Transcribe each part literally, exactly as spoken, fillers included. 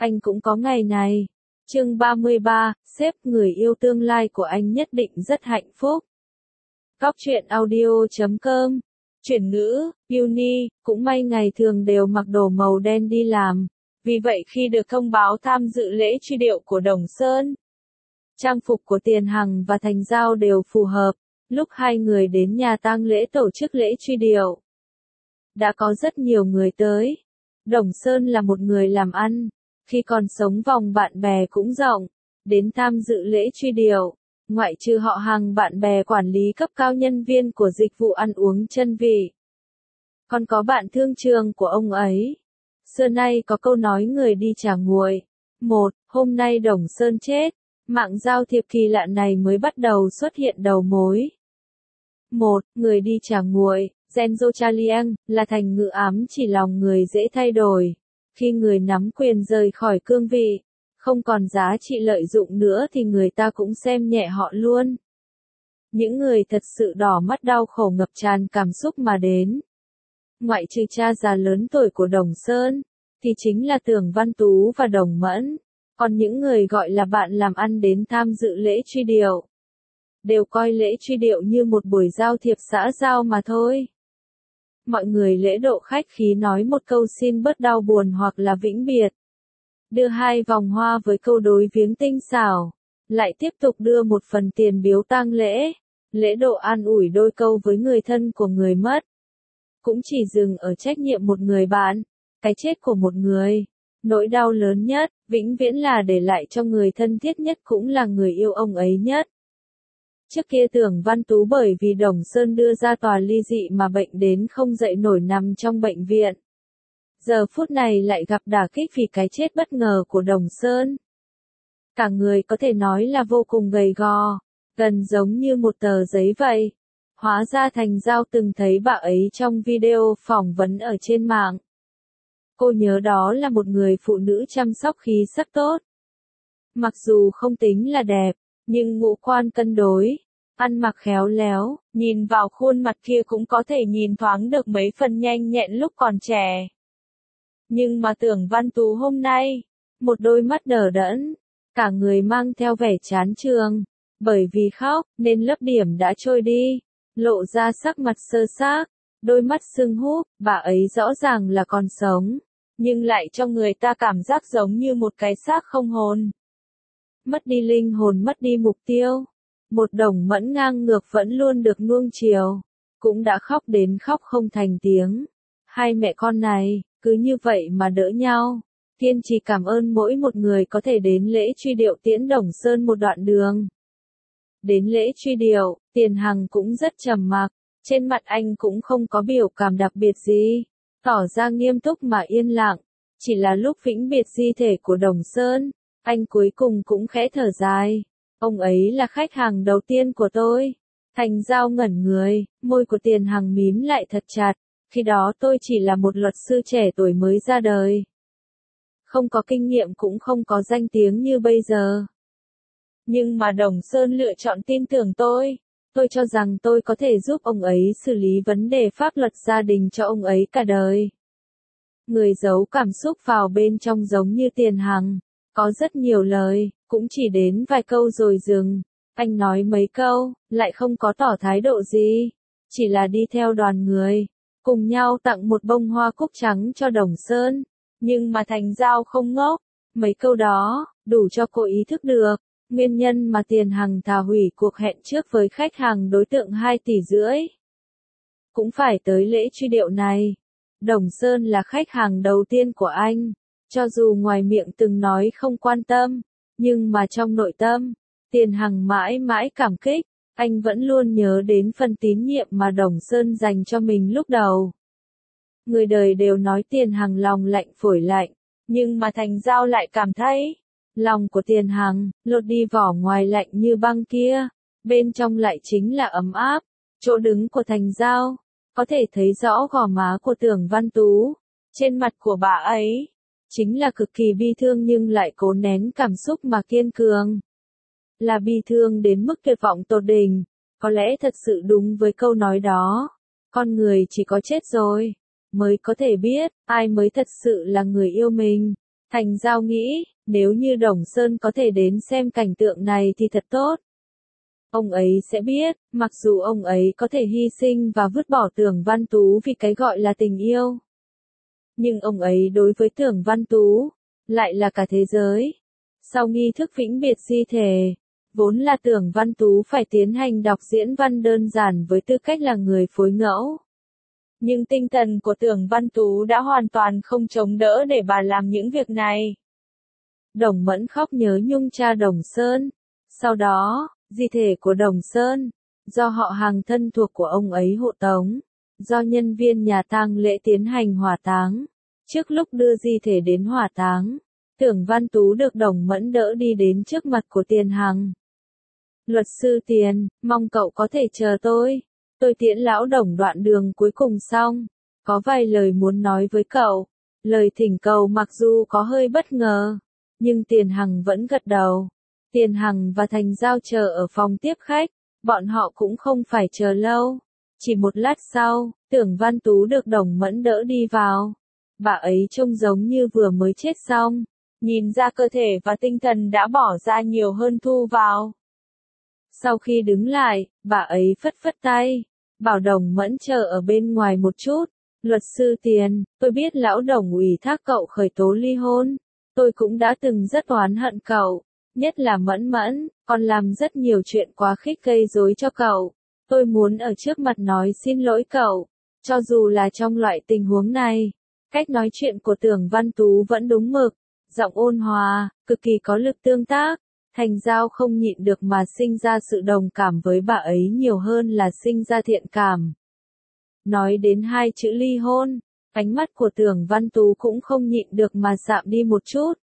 anh cũng có ngày này. Chương ba mươi ba, sếp người yêu tương lai của anh nhất định rất hạnh phúc. Góc truyện audio chấm com. Chuyển ngữ, Uni, cũng may ngày thường đều mặc đồ màu đen đi làm. Vì vậy khi được thông báo tham dự lễ truy điệu của Đồng Sơn, trang phục của Tiền Hằng và Thành Giao đều phù hợp. Lúc hai người đến nhà tang lễ tổ chức lễ truy điệu, đã có rất nhiều người tới. Đồng Sơn là một người làm ăn, khi còn sống vòng bạn bè cũng rộng, đến tham dự lễ truy điệu, ngoại trừ họ hàng bạn bè quản lý cấp cao nhân viên của dịch vụ ăn uống chân vị. Còn có bạn thương trường của ông ấy. Xưa nay có câu nói người đi trả nguội. Một, hôm nay Đồng Sơn chết, mạng giao thiệp kỳ lạ này mới bắt đầu xuất hiện đầu mối. Một, người đi trả nguội, Genzo Chaliang, là thành ngữ ám chỉ lòng người dễ thay đổi. Khi người nắm quyền rời khỏi cương vị, không còn giá trị lợi dụng nữa thì người ta cũng xem nhẹ họ luôn. Những người thật sự đỏ mắt đau khổ ngập tràn cảm xúc mà đến, ngoại trừ cha già lớn tuổi của Đồng Sơn, thì chính là Tưởng Văn Tú và Đồng Mẫn. Còn những người gọi là bạn làm ăn đến tham dự lễ truy điệu, đều coi lễ truy điệu như một buổi giao thiệp xã giao mà thôi. Mọi người lễ độ khách khí nói một câu xin bớt đau buồn hoặc là vĩnh biệt. Đưa hai vòng hoa với câu đối viếng tinh xảo. Lại tiếp tục đưa một phần tiền biếu tang lễ. Lễ độ an ủi đôi câu với người thân của người mất. Cũng chỉ dừng ở trách nhiệm một người bạn. Cái chết của một người. Nỗi đau lớn nhất, vĩnh viễn là để lại cho người thân thiết nhất cũng là người yêu ông ấy nhất. Trước kia Tưởng Văn Tú bởi vì Đồng Sơn đưa ra tòa ly dị mà bệnh đến không dậy nổi nằm trong bệnh viện. Giờ phút này lại gặp đả kích vì cái chết bất ngờ của Đồng Sơn. Cả người có thể nói là vô cùng gầy gò, gần giống như một tờ giấy vậy. Hóa ra Thành Giao từng thấy bà ấy trong video phỏng vấn ở trên mạng. Cô nhớ đó là một người phụ nữ chăm sóc khí sắc tốt. Mặc dù không tính là đẹp, nhưng ngũ quan cân đối, ăn mặc khéo léo, nhìn vào khuôn mặt kia cũng có thể nhìn thoáng được mấy phần nhanh nhẹn lúc còn trẻ. Nhưng mà Tưởng Văn Tú hôm nay, một đôi mắt đờ đẫn, cả người mang theo vẻ chán chường, bởi vì khóc nên lớp điểm đã trôi đi, lộ ra sắc mặt sơ xác, đôi mắt sưng húp, bà ấy rõ ràng là còn sống, nhưng lại cho người ta cảm giác giống như một cái xác không hồn. Mất đi linh hồn, mất đi mục tiêu. Một Đồng Mẫn ngang ngược vẫn luôn được nuông chiều, cũng đã khóc đến khóc không thành tiếng. Hai mẹ con này, cứ như vậy mà đỡ nhau. Kiên trì cảm ơn mỗi một người có thể đến lễ truy điệu tiễn Đồng Sơn một đoạn đường. Đến lễ truy điệu, Tiền Hằng cũng rất trầm mặc, trên mặt anh cũng không có biểu cảm đặc biệt gì, tỏ ra nghiêm túc mà yên lặng. Chỉ là lúc vĩnh biệt di thể của Đồng Sơn, anh cuối cùng cũng khẽ thở dài. Ông ấy là khách hàng đầu tiên của tôi. Thành Giao ngẩn người, môi của Tiền Hằng mím lại thật chặt. Khi đó tôi chỉ là một luật sư trẻ tuổi mới ra đời. Không có kinh nghiệm cũng không có danh tiếng như bây giờ. Nhưng mà Đồng Sơn lựa chọn tin tưởng tôi. Tôi cho rằng tôi có thể giúp ông ấy xử lý vấn đề pháp luật gia đình cho ông ấy cả đời. Người giấu cảm xúc vào bên trong giống như Tiền Hằng. Có rất nhiều lời, cũng chỉ đến vài câu rồi dừng. Anh nói mấy câu, lại không có tỏ thái độ gì. Chỉ là đi theo đoàn người, cùng nhau tặng một bông hoa cúc trắng cho Đồng Sơn. Nhưng mà Thành Giao không ngốc. Mấy câu đó, đủ cho cô ý thức được. Nguyên nhân mà Tiền Hằng thà hủy cuộc hẹn trước với khách hàng đối tượng hai tỷ rưỡi. Cũng phải tới lễ truy điệu này. Đồng Sơn là khách hàng đầu tiên của anh. Cho dù ngoài miệng từng nói không quan tâm, nhưng mà trong nội tâm, Tiền Hằng mãi mãi cảm kích, anh vẫn luôn nhớ đến phần tín nhiệm mà Đồng Sơn dành cho mình lúc đầu. Người đời đều nói Tiền Hằng lòng lạnh phổi lạnh, nhưng mà Thành Giao lại cảm thấy, lòng của Tiền Hằng, lột đi vỏ ngoài lạnh như băng kia, bên trong lại chính là ấm áp. Chỗ đứng của Thành Giao, có thể thấy rõ gò má của Tưởng Văn Tú, trên mặt của bà ấy. Chính là cực kỳ bi thương nhưng lại cố nén cảm xúc mà kiên cường. Là bi thương đến mức tuyệt vọng tột đỉnh, có lẽ thật sự đúng với câu nói đó. Con người chỉ có chết rồi, mới có thể biết, ai mới thật sự là người yêu mình. Thành Giao nghĩ, nếu như Đồng Sơn có thể đến xem cảnh tượng này thì thật tốt. Ông ấy sẽ biết, mặc dù ông ấy có thể hy sinh và vứt bỏ Tưởng Văn Tú vì cái gọi là tình yêu. Nhưng ông ấy đối với Tưởng Văn Tú, lại là cả thế giới. Sau nghi thức vĩnh biệt di thể, vốn là Tưởng Văn Tú phải tiến hành đọc diễn văn đơn giản với tư cách là người phối ngẫu. Nhưng tinh thần của Tưởng Văn Tú đã hoàn toàn không chống đỡ để bà làm những việc này. Đồng Mẫn khóc nhớ nhung cha Đồng Sơn. Sau đó, di thể của Đồng Sơn, do họ hàng thân thuộc của ông ấy hộ tống, do nhân viên nhà tang lễ tiến hành hỏa táng. Trước lúc đưa di thể đến hỏa táng, Tưởng Văn Tú được Đồng Mẫn đỡ đi đến trước mặt của Tiền Hằng. Luật sư Tiền, mong cậu có thể chờ tôi. Tôi tiễn lão Đồng đoạn đường cuối cùng xong. Có vài lời muốn nói với cậu. Lời thỉnh cầu mặc dù có hơi bất ngờ, nhưng Tiền Hằng vẫn gật đầu. Tiền Hằng và Thành Giao chờ ở phòng tiếp khách. Bọn họ cũng không phải chờ lâu. Chỉ một lát sau, Tưởng Văn Tú được Đồng Mẫn đỡ đi vào. Bà ấy trông giống như vừa mới chết xong. Nhìn ra cơ thể và tinh thần đã bỏ ra nhiều hơn thu vào. Sau khi đứng lại, bà ấy phất phất tay, bảo Đồng Mẫn chờ ở bên ngoài một chút. Luật sư Tiền, tôi biết lão Đồng ủy thác cậu khởi tố ly hôn. Tôi cũng đã từng rất oán hận cậu, nhất là Mẫn Mẫn, còn làm rất nhiều chuyện quá khích gây rối cho cậu. Tôi muốn ở trước mặt nói xin lỗi cậu, cho dù là trong loại tình huống này. Cách nói chuyện của Tưởng Văn Tú vẫn đúng mực, giọng ôn hòa, cực kỳ có lực tương tác. Thành Giao không nhịn được mà sinh ra sự đồng cảm với bà ấy nhiều hơn là sinh ra thiện cảm. Nói đến hai chữ ly hôn, ánh mắt của Tưởng Văn Tú cũng không nhịn được mà sạm đi một chút.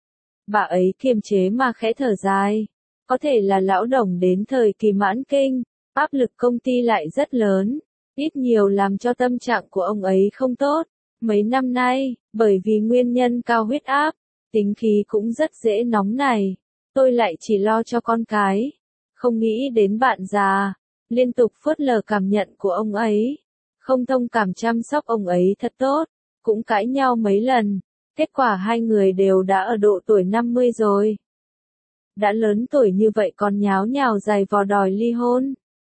Bà ấy kiềm chế mà khẽ thở dài. Có thể là lão Đồng đến thời kỳ mãn kinh, áp lực công ty lại rất lớn, ít nhiều làm cho tâm trạng của ông ấy không tốt. Mấy năm nay, bởi vì nguyên nhân cao huyết áp, tính khí cũng rất dễ nóng này. Tôi lại chỉ lo cho con cái, không nghĩ đến bạn già, liên tục phớt lờ cảm nhận của ông ấy, không thông cảm chăm sóc ông ấy thật tốt, cũng cãi nhau mấy lần, kết quả hai người đều đã ở độ tuổi năm mươi rồi. Đã lớn tuổi như vậy còn nháo nhào giày vò đòi ly hôn.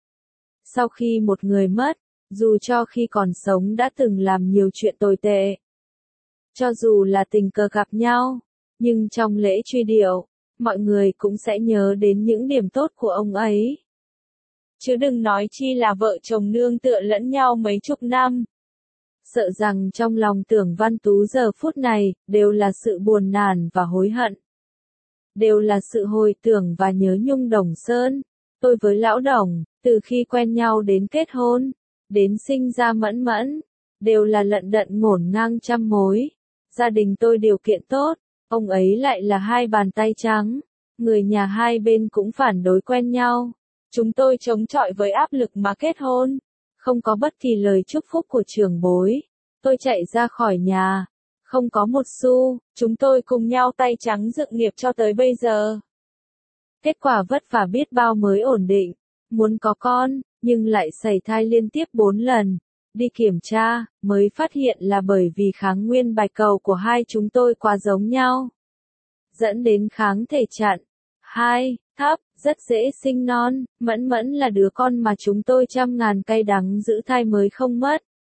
Sau khi một người mất, dù cho khi còn sống đã từng làm nhiều chuyện tồi tệ, cho dù là tình cờ gặp nhau, nhưng trong lễ truy điệu, mọi người cũng sẽ nhớ đến những điểm tốt của ông ấy. Chứ đừng nói chi là vợ chồng nương tựa lẫn nhau mấy chục năm. Sợ rằng trong lòng Tưởng Văn Tú giờ phút này, đều là sự buồn nản và hối hận. Đều là sự hồi tưởng và nhớ nhung Đồng Sơn. Tôi với lão Đồng, từ khi quen nhau đến kết hôn, đến sinh ra Mẫn Mẫn, đều là lận đận ngổn ngang trăm mối. Gia đình tôi điều kiện tốt, ông ấy lại là hai bàn tay trắng. Người nhà hai bên cũng phản đối quen nhau. Chúng tôi chống chọi với áp lực mà kết hôn. Không có bất kỳ lời chúc phúc của trưởng bối. Tôi chạy ra khỏi nhà. Không có một xu, chúng tôi cùng nhau tay trắng dựng nghiệp cho tới bây giờ. Kết quả vất vả biết bao mới ổn định. Muốn có con, nhưng lại sảy thai liên tiếp bốn lần. Đi kiểm tra, mới phát hiện là bởi vì kháng nguyên bạch cầu của hai chúng tôi quá giống nhau. Dẫn đến kháng thể chặn. Hai, thấp, rất dễ sinh non. Mẫn Mẫn là đứa con mà chúng tôi trăm ngàn cay đắng giữ thai mới không mất.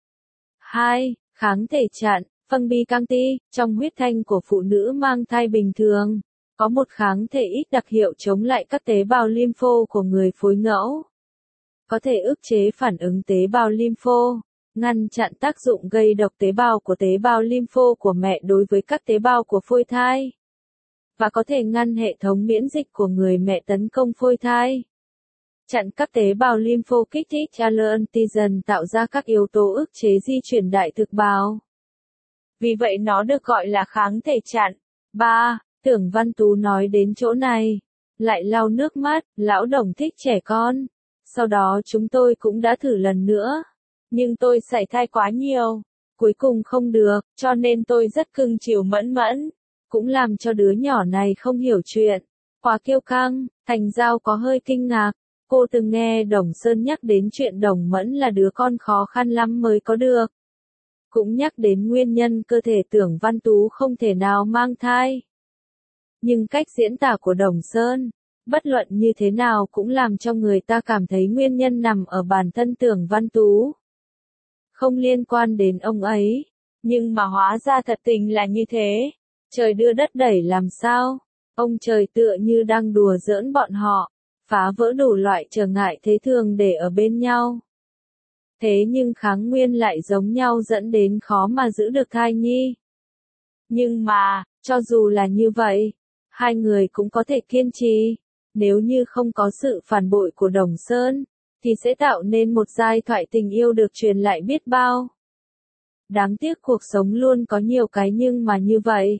Hai, kháng thể chặn. Phân bi căng ti, trong huyết thanh của phụ nữ mang thai bình thường, có một kháng thể ít đặc hiệu chống lại các tế bào lympho của người phối ngẫu. Có thể ức chế phản ứng tế bào lympho, ngăn chặn tác dụng gây độc tế bào của tế bào lympho của mẹ đối với các tế bào của phôi thai. Và có thể ngăn hệ thống miễn dịch của người mẹ tấn công phôi thai. Chặn các tế bào lympho kích thích antigen tạo ra các yếu tố ức chế di chuyển đại thực bào. Vì vậy nó được gọi là kháng thể chặn. ba. Tưởng Văn Tú nói đến chỗ này, lại lau nước mắt, lão Đồng thích trẻ con. Sau đó chúng tôi cũng đã thử lần nữa. Nhưng tôi sảy thai quá nhiều. Cuối cùng không được, cho nên tôi rất cưng chiều Mẫn Mẫn. Cũng làm cho đứa nhỏ này không hiểu chuyện. Quá kiêu căng, Thành Giao có hơi kinh ngạc. Cô từng nghe Đồng Sơn nhắc đến chuyện Đồng Mẫn là đứa con khó khăn lắm mới có được. cũng nhắc đến nguyên nhân cơ thể Tưởng Văn Tú không thể nào mang thai. Nhưng cách diễn tả của Đồng Sơn, bất luận như thế nào cũng làm cho người ta cảm thấy nguyên nhân nằm ở bản thân Tưởng Văn Tú. Không liên quan đến ông ấy, nhưng mà hóa ra thật tình là như thế. Trời đưa đất đẩy làm sao? Ông trời tựa như đang đùa giỡn bọn họ, phá vỡ đủ loại trở ngại thế thường để ở bên nhau. Thế nhưng kháng nguyên lại giống nhau dẫn đến khó mà giữ được thai nhi. Nhưng mà, cho dù là như vậy, hai người cũng có thể kiên trì. Nếu như không có sự phản bội của Đồng Sơn, thì sẽ tạo nên một giai thoại tình yêu được truyền lại biết bao. Đáng tiếc cuộc sống luôn có nhiều cái nhưng mà như vậy.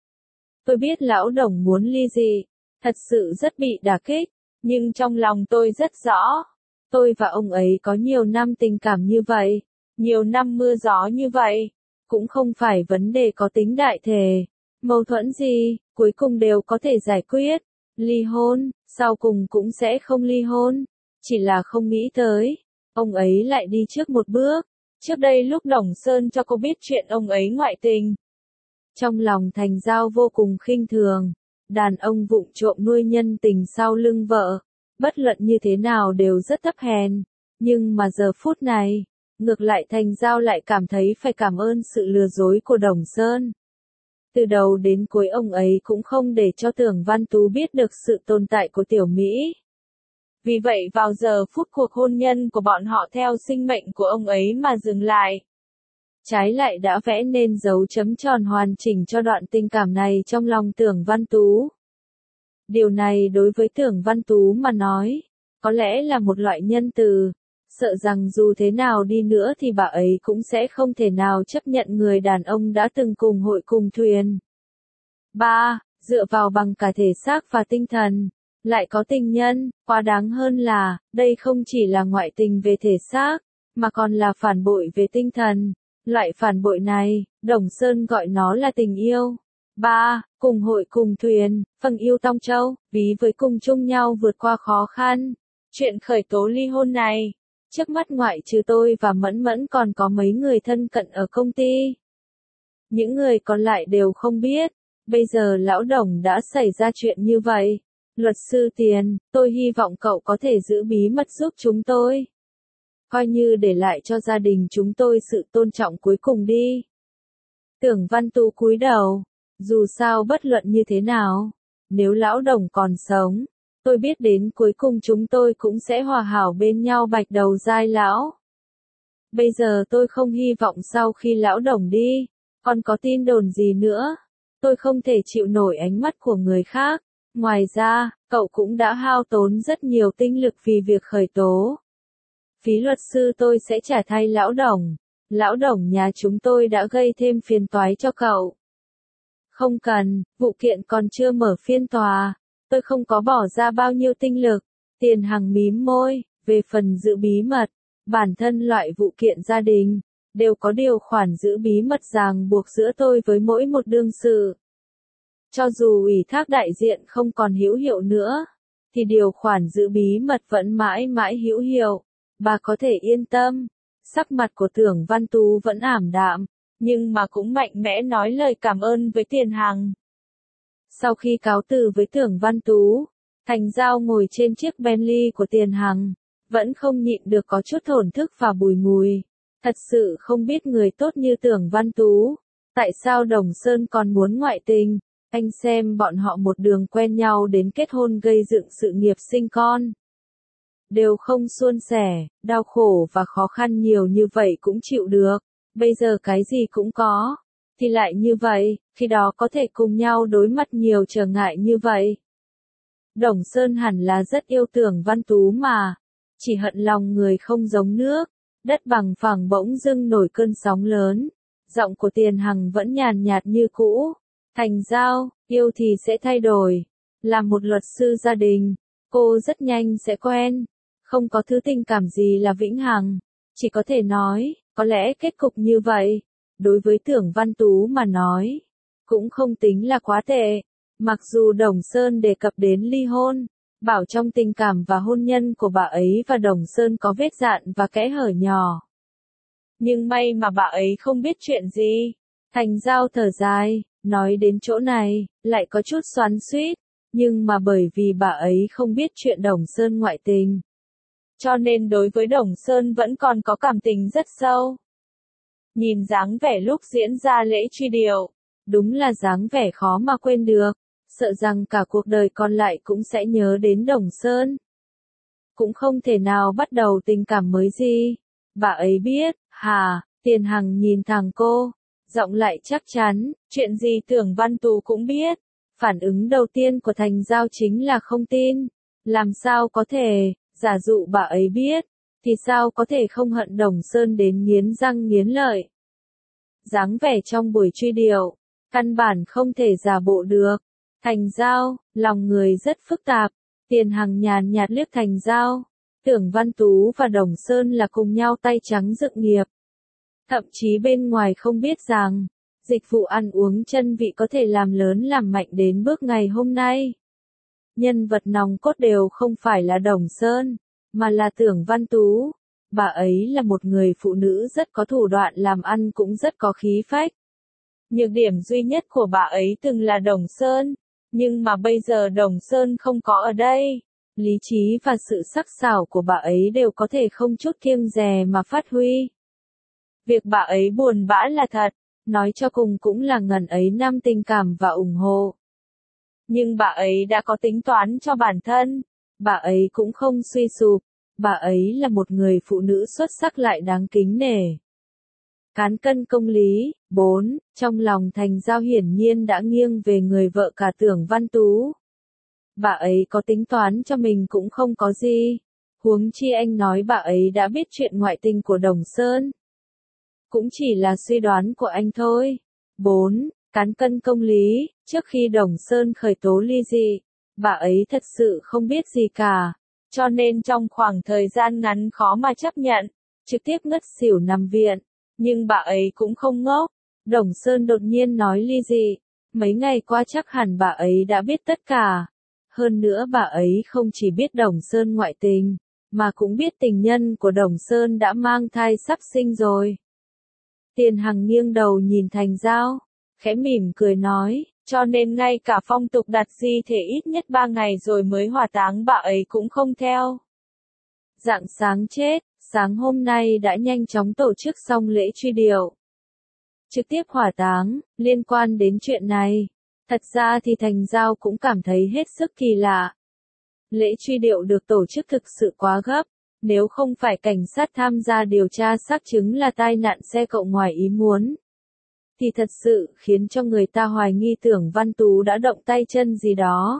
Tôi biết lão Đồng muốn ly dị, thật sự rất bị đả kích, nhưng trong lòng tôi rất rõ. Tôi và ông ấy có nhiều năm tình cảm như vậy, nhiều năm mưa gió như vậy, cũng không phải vấn đề có tính đại thể. Mâu thuẫn gì, cuối cùng đều có thể giải quyết. Ly hôn, sau cùng cũng sẽ không ly hôn. Chỉ là không nghĩ tới, ông ấy lại đi trước một bước. Trước đây lúc Đồng Sơn cho cô biết chuyện ông ấy ngoại tình, trong lòng Thành Giao vô cùng khinh thường. Đàn ông vụng trộm nuôi nhân tình sau lưng vợ, bất luận như thế nào đều rất thấp hèn. Nhưng mà giờ phút này, ngược lại Thành Giao lại cảm thấy phải cảm ơn sự lừa dối của Đồng Sơn. Từ đầu đến cuối ông ấy cũng không để cho Tưởng Văn Tú biết được sự tồn tại của Tiểu Mỹ. Vì vậy vào giờ phút cuộc hôn nhân của bọn họ theo sinh mệnh của ông ấy mà dừng lại. Trái lại đã vẽ nên dấu chấm tròn hoàn chỉnh cho đoạn tình cảm này trong lòng Tưởng Văn Tú. Điều này đối với Tưởng Văn Tú mà nói, có lẽ là một loại nhân từ, sợ rằng dù thế nào đi nữa thì bà ấy cũng sẽ không thể nào chấp nhận người đàn ông đã từng cùng hội cùng thuyền. ba. Dựa vào bằng cả thể xác và tinh thần, lại có tình nhân, quá đáng hơn là, đây không chỉ là ngoại tình về thể xác, mà còn là phản bội về tinh thần. Loại phản bội này, Đồng Sơn gọi nó là tình yêu. ba. Cùng hội cùng thuyền, phần yêu tong châu, ví với cùng chung nhau vượt qua khó khăn. Chuyện khởi tố ly hôn này, trước mắt ngoại trừ tôi và Mẫn Mẫn còn có mấy người thân cận ở công ty. Những người còn lại đều không biết, bây giờ lão Đồng đã xảy ra chuyện như vậy. Luật sư Tiền, tôi hy vọng cậu có thể giữ bí mật giúp chúng tôi. Coi như để lại cho gia đình chúng tôi sự tôn trọng cuối cùng đi. Tưởng Văn Tú cúi đầu, dù sao bất luận như thế nào, nếu lão Đồng còn sống, tôi biết đến cuối cùng chúng tôi cũng sẽ hòa hảo bên nhau bạch đầu dai lão. Bây giờ tôi không hy vọng sau khi lão Đồng đi, còn có tin đồn gì nữa. Tôi không thể chịu nổi ánh mắt của người khác. Ngoài ra, cậu cũng đã hao tốn rất nhiều tinh lực vì việc khởi tố. Phí luật sư tôi sẽ trả thay lão Đồng. Lão Đồng nhà chúng tôi đã gây thêm phiền toái cho cậu. Không cần, vụ kiện còn chưa mở phiên tòa. Tôi không có bỏ ra bao nhiêu tinh lực. Tiền Hằng mím môi, về phần giữ bí mật, bản thân loại vụ kiện gia đình, đều có điều khoản giữ bí mật ràng buộc giữa tôi với mỗi một đương sự. Cho dù ủy thác đại diện không còn hữu hiệu nữa, thì điều khoản giữ bí mật vẫn mãi mãi hữu hiệu. Bà có thể yên tâm. Sắc mặt của Tưởng Văn Tú vẫn ảm đạm, nhưng mà cũng mạnh mẽ nói lời cảm ơn với Tiền Hằng. Sau khi cáo từ với Tưởng Văn Tú, Thành Giao ngồi trên chiếc Bentley của Tiền Hằng, vẫn không nhịn được có chút thổn thức và bùi ngùi. Thật sự không biết người tốt như Tưởng Văn Tú, tại sao Đồng Sơn còn muốn ngoại tình. Anh xem bọn họ một đường quen nhau đến kết hôn gây dựng sự nghiệp sinh con. Đều không suôn sẻ, đau khổ và khó khăn nhiều như vậy cũng chịu được. Bây giờ cái gì cũng có, thì lại như vậy, khi đó có thể cùng nhau đối mặt nhiều trở ngại như vậy. Đồng Sơn hẳn là rất yêu Tưởng Văn Tú mà, chỉ hận lòng người không giống nước, đất bằng phẳng bỗng dưng nổi cơn sóng lớn. Giọng của Tiền Hằng vẫn nhàn nhạt như cũ. Thành Giao, yêu thì sẽ thay đổi. Làm một luật sư gia đình, cô rất nhanh sẽ quen. Không có thứ tình cảm gì là vĩnh hằng. Chỉ có thể nói, có lẽ kết cục như vậy, đối với Tưởng Văn Tú mà nói, cũng không tính là quá tệ. Mặc dù Đồng Sơn đề cập đến ly hôn, bảo trong tình cảm và hôn nhân của bà ấy và Đồng Sơn có vết dạn và kẽ hở nhỏ. Nhưng may mà bà ấy không biết chuyện gì. Thành Giao thở dài, nói đến chỗ này, lại có chút xoắn xuýt, nhưng mà bởi vì bà ấy không biết chuyện Đồng Sơn ngoại tình. Cho nên đối với Đồng Sơn vẫn còn có cảm tình rất sâu. Nhìn dáng vẻ lúc diễn ra lễ truy điệu, đúng là dáng vẻ khó mà quên được, sợ rằng cả cuộc đời còn lại cũng sẽ nhớ đến Đồng Sơn. Cũng không thể nào bắt đầu tình cảm mới gì. Bà ấy biết, hả, Tiền Hằng nhìn thẳng cô, giọng lại chắc chắn, chuyện gì Tưởng Văn Tú cũng biết. Phản ứng đầu tiên của Thành Giao chính là không tin. Làm sao có thể, giả dụ bà ấy biết, thì sao có thể không hận Đồng Sơn đến nghiến răng nghiến lợi. Dáng vẻ trong buổi truy điệu, căn bản không thể giả bộ được. Thành Giao, lòng người rất phức tạp. Tiền Hằng nhàn nhạt liếc Thành Giao. Tưởng Văn Tú và Đồng Sơn là cùng nhau tay trắng dựng nghiệp. Thậm chí bên ngoài không biết rằng, dịch vụ ăn uống chân vị có thể làm lớn làm mạnh đến bước ngày hôm nay. Nhân vật nòng cốt đều không phải là Đồng Sơn, mà là Tưởng Văn Tú. Bà ấy là một người phụ nữ rất có thủ đoạn, làm ăn cũng rất có khí phách. Nhược điểm duy nhất của bà ấy từng là Đồng Sơn, nhưng mà bây giờ Đồng Sơn không có ở đây. Lý trí và sự sắc sảo của bà ấy đều có thể không chút kiêng dè mà phát huy. Việc bà ấy buồn bã là thật, nói cho cùng cũng là ngần ấy năm tình cảm và ủng hộ. Nhưng bà ấy đã có tính toán cho bản thân, bà ấy cũng không suy sụp, bà ấy là một người phụ nữ xuất sắc lại đáng kính nể. Cán cân công lý, bốn, trong lòng Thành Giao hiển nhiên đã nghiêng về người vợ cả Tưởng Văn Tú. Bà ấy có tính toán cho mình cũng không có gì, huống chi anh nói bà ấy đã biết chuyện ngoại tình của Đồng Sơn. Cũng chỉ là suy đoán của anh thôi. bốn. Cán cân công lý, trước khi Đồng Sơn khởi tố ly dị, bà ấy thật sự không biết gì cả, cho nên trong khoảng thời gian ngắn khó mà chấp nhận, trực tiếp ngất xỉu nằm viện. Nhưng bà ấy cũng không ngốc, Đồng Sơn đột nhiên nói ly dị, mấy ngày qua chắc hẳn bà ấy đã biết tất cả. Hơn nữa bà ấy không chỉ biết Đồng Sơn ngoại tình, mà cũng biết tình nhân của Đồng Sơn đã mang thai sắp sinh rồi. Tiền Hằng nghiêng đầu nhìn Thành Giao, khẽ mỉm cười nói, cho nên ngay cả phong tục đặt di thể ít nhất ba ngày rồi mới hỏa táng bà ấy cũng không theo. Rạng sáng chết, sáng hôm nay đã nhanh chóng tổ chức xong lễ truy điệu. Trực tiếp hỏa táng, liên quan đến chuyện này, thật ra thì Thành Giao cũng cảm thấy hết sức kỳ lạ. Lễ truy điệu được tổ chức thực sự quá gấp, nếu không phải cảnh sát tham gia điều tra xác chứng là tai nạn xe cộ ngoài ý muốn, thì thật sự khiến cho người ta hoài nghi Tưởng Văn Tú đã động tay chân gì đó.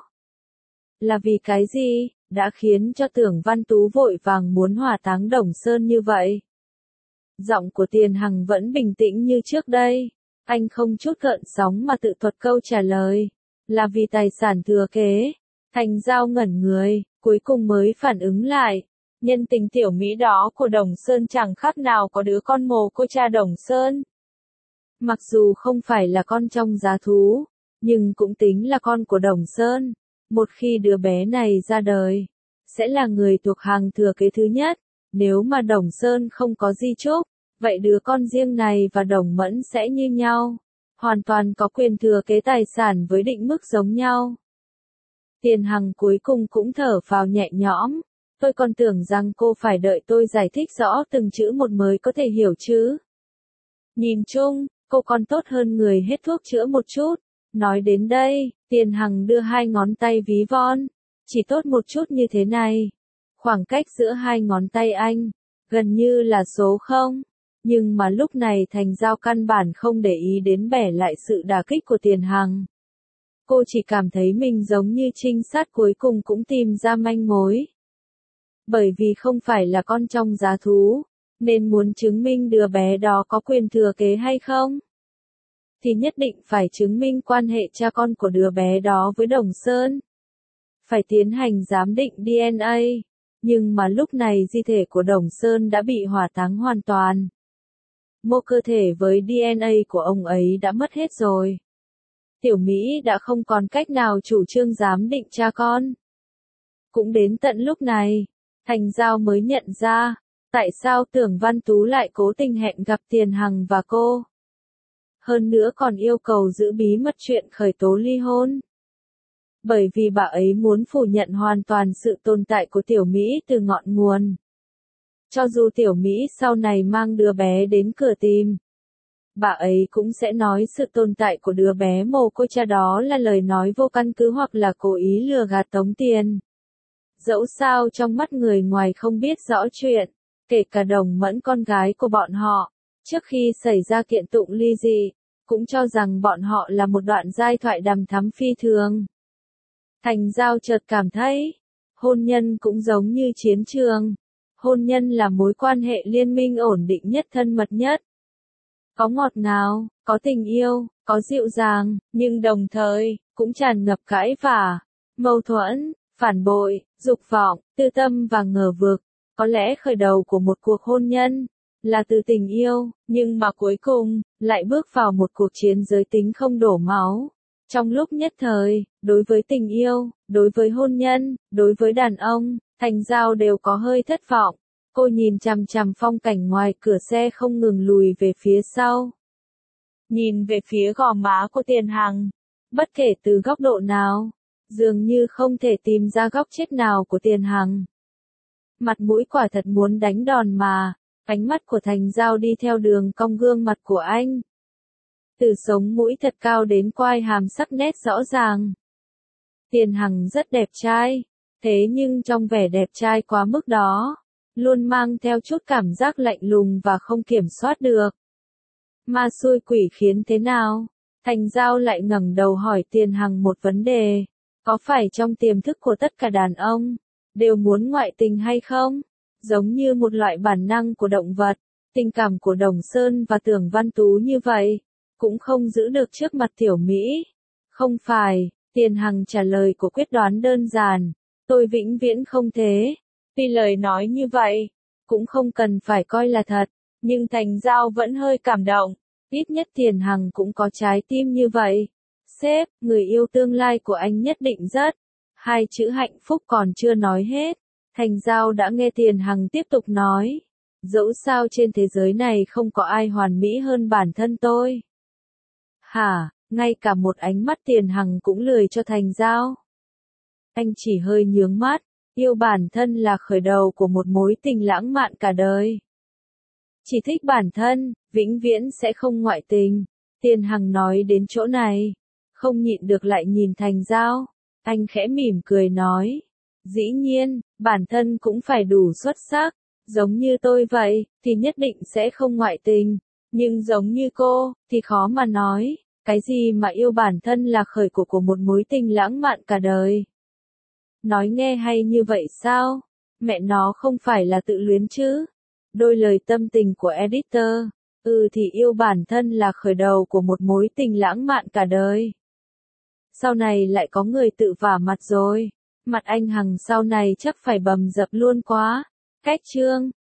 Là vì cái gì, đã khiến cho Tưởng Văn Tú vội vàng muốn hỏa táng Đồng Sơn như vậy? Giọng của Tiền Hằng vẫn bình tĩnh như trước đây, anh không chút gợn sóng mà tự thuật câu trả lời, là vì tài sản thừa kế. Thành Giao ngẩn người, cuối cùng mới phản ứng lại, nhân tình tiểu mỹ đó của Đồng Sơn chẳng khác nào có đứa con mồ côi cha Đồng Sơn. Mặc dù không phải là con trong giá thú, nhưng cũng tính là con của Đồng Sơn. Một khi đứa bé này ra đời, sẽ là người thuộc hàng thừa kế thứ nhất. Nếu mà Đồng Sơn không có di chúc, vậy đứa con riêng này và Đồng Mẫn sẽ như nhau, hoàn toàn có quyền thừa kế tài sản với định mức giống nhau. Tiền Hằng cuối cùng cũng thở phào nhẹ nhõm, tôi còn tưởng rằng cô phải đợi tôi giải thích rõ từng chữ một mới có thể hiểu chứ. Nhìn chung, cô còn tốt hơn người hết thuốc chữa một chút. Nói đến đây, Tiền Hằng đưa hai ngón tay ví von, chỉ tốt một chút như thế này. Khoảng cách giữa hai ngón tay anh, gần như là số không. Nhưng mà lúc này Thành Giao căn bản không để ý đến bẻ lại sự đả kích của Tiền Hằng. Cô chỉ cảm thấy mình giống như trinh sát cuối cùng cũng tìm ra manh mối. Bởi vì không phải là con trong giá thú, nên muốn chứng minh đứa bé đó có quyền thừa kế hay không, thì nhất định phải chứng minh quan hệ cha con của đứa bé đó với Đồng Sơn. Phải tiến hành giám định đê en a, nhưng mà lúc này di thể của Đồng Sơn đã bị hỏa táng hoàn toàn. Mô cơ thể với đê en a của ông ấy đã mất hết rồi. Tiểu Mỹ đã không còn cách nào chủ trương giám định cha con. Cũng đến tận lúc này, Thành Giao mới nhận ra, Tại sao Tưởng Văn Tú lại cố tình hẹn gặp Tiền Hằng và cô? Hơn nữa còn yêu cầu giữ bí mật chuyện khởi tố ly hôn. Bởi vì bà ấy muốn phủ nhận hoàn toàn sự tồn tại của Tiểu Mỹ từ ngọn nguồn. Cho dù Tiểu Mỹ sau này mang đứa bé đến cửa tìm, bà ấy cũng sẽ nói sự tồn tại của đứa bé mồ côi cha đó là lời nói vô căn cứ hoặc là cố ý lừa gạt tống tiền. Dẫu sao trong mắt người ngoài không biết rõ chuyện, kể cả Đồng Mẫn con gái của bọn họ, trước khi xảy ra kiện tụng ly dị, cũng cho rằng bọn họ là một đoạn giai thoại đằm thắm phi thường. Thành Giao chợt cảm thấy, hôn nhân cũng giống như chiến trường. Hôn nhân là mối quan hệ liên minh ổn định nhất, thân mật nhất. Có ngọt ngào, có tình yêu, có dịu dàng, nhưng đồng thời, cũng tràn ngập cãi vả, mâu thuẫn, phản bội, dục vọng, tư tâm và ngờ vực. Có lẽ khởi đầu của một cuộc hôn nhân là từ tình yêu, nhưng mà cuối cùng lại bước vào một cuộc chiến giới tính không đổ máu. Trong lúc nhất thời, đối với tình yêu, đối với hôn nhân, đối với đàn ông, Thành Giao đều có hơi thất vọng. Cô nhìn chằm chằm phong cảnh ngoài cửa xe không ngừng lùi về phía sau. Nhìn về phía gò má của Tiền Hằng. Bất kể từ góc độ nào, dường như không thể tìm ra góc chết nào của Tiền Hằng. Mặt mũi quả thật muốn đánh đòn mà, ánh mắt của Thành Giao đi theo đường cong gương mặt của anh. Từ sống mũi thật cao đến quai hàm sắc nét rõ ràng. Tiền Hằng rất đẹp trai, thế nhưng trong vẻ đẹp trai quá mức đó, luôn mang theo chút cảm giác lạnh lùng và không kiểm soát được. Ma xui quỷ khiến thế nào? Thành Giao lại ngẩng đầu hỏi Tiền Hằng một vấn đề. Có phải trong tiềm thức của tất cả đàn ông, đều muốn ngoại tình hay không? Giống như một loại bản năng của động vật, tình cảm của Đồng Sơn và Tưởng Văn Tú như vậy, cũng không giữ được trước mặt Tiểu Mỹ. Không phải, Tiền Hằng trả lời của quyết đoán đơn giản, tôi vĩnh viễn không thế. Vì lời nói như vậy, cũng không cần phải coi là thật, nhưng Thành Giao vẫn hơi cảm động, ít nhất Tiền Hằng cũng có trái tim như vậy. Sếp, người yêu tương lai của anh nhất định rất. Hai chữ hạnh phúc còn chưa nói hết, Thành Giao đã nghe Tiền Hằng tiếp tục nói. Dẫu sao trên thế giới này không có ai hoàn mỹ hơn bản thân tôi. Hả, ngay cả một ánh mắt Tiền Hằng cũng lười cho Thành Giao. Anh chỉ hơi nhướng mắt, yêu bản thân là khởi đầu của một mối tình lãng mạn cả đời. Chỉ thích bản thân, vĩnh viễn sẽ không ngoại tình. Tiền Hằng nói đến chỗ này, không nhịn được lại nhìn Thành Giao. Anh khẽ mỉm cười nói, dĩ nhiên, bản thân cũng phải đủ xuất sắc, giống như tôi vậy, thì nhất định sẽ không ngoại tình, nhưng giống như cô, thì khó mà nói, cái gì mà yêu bản thân là khởi của của một mối tình lãng mạn cả đời. Nói nghe hay như vậy sao? Mẹ nó không phải là tự luyến chứ? Đôi lời tâm tình của editor, ừ thì yêu bản thân là khởi đầu của một mối tình lãng mạn cả đời. Sau này lại có người tự vả mặt rồi. Mặt anh Hằng sau này chắc phải bầm dập luôn quá. Cách chương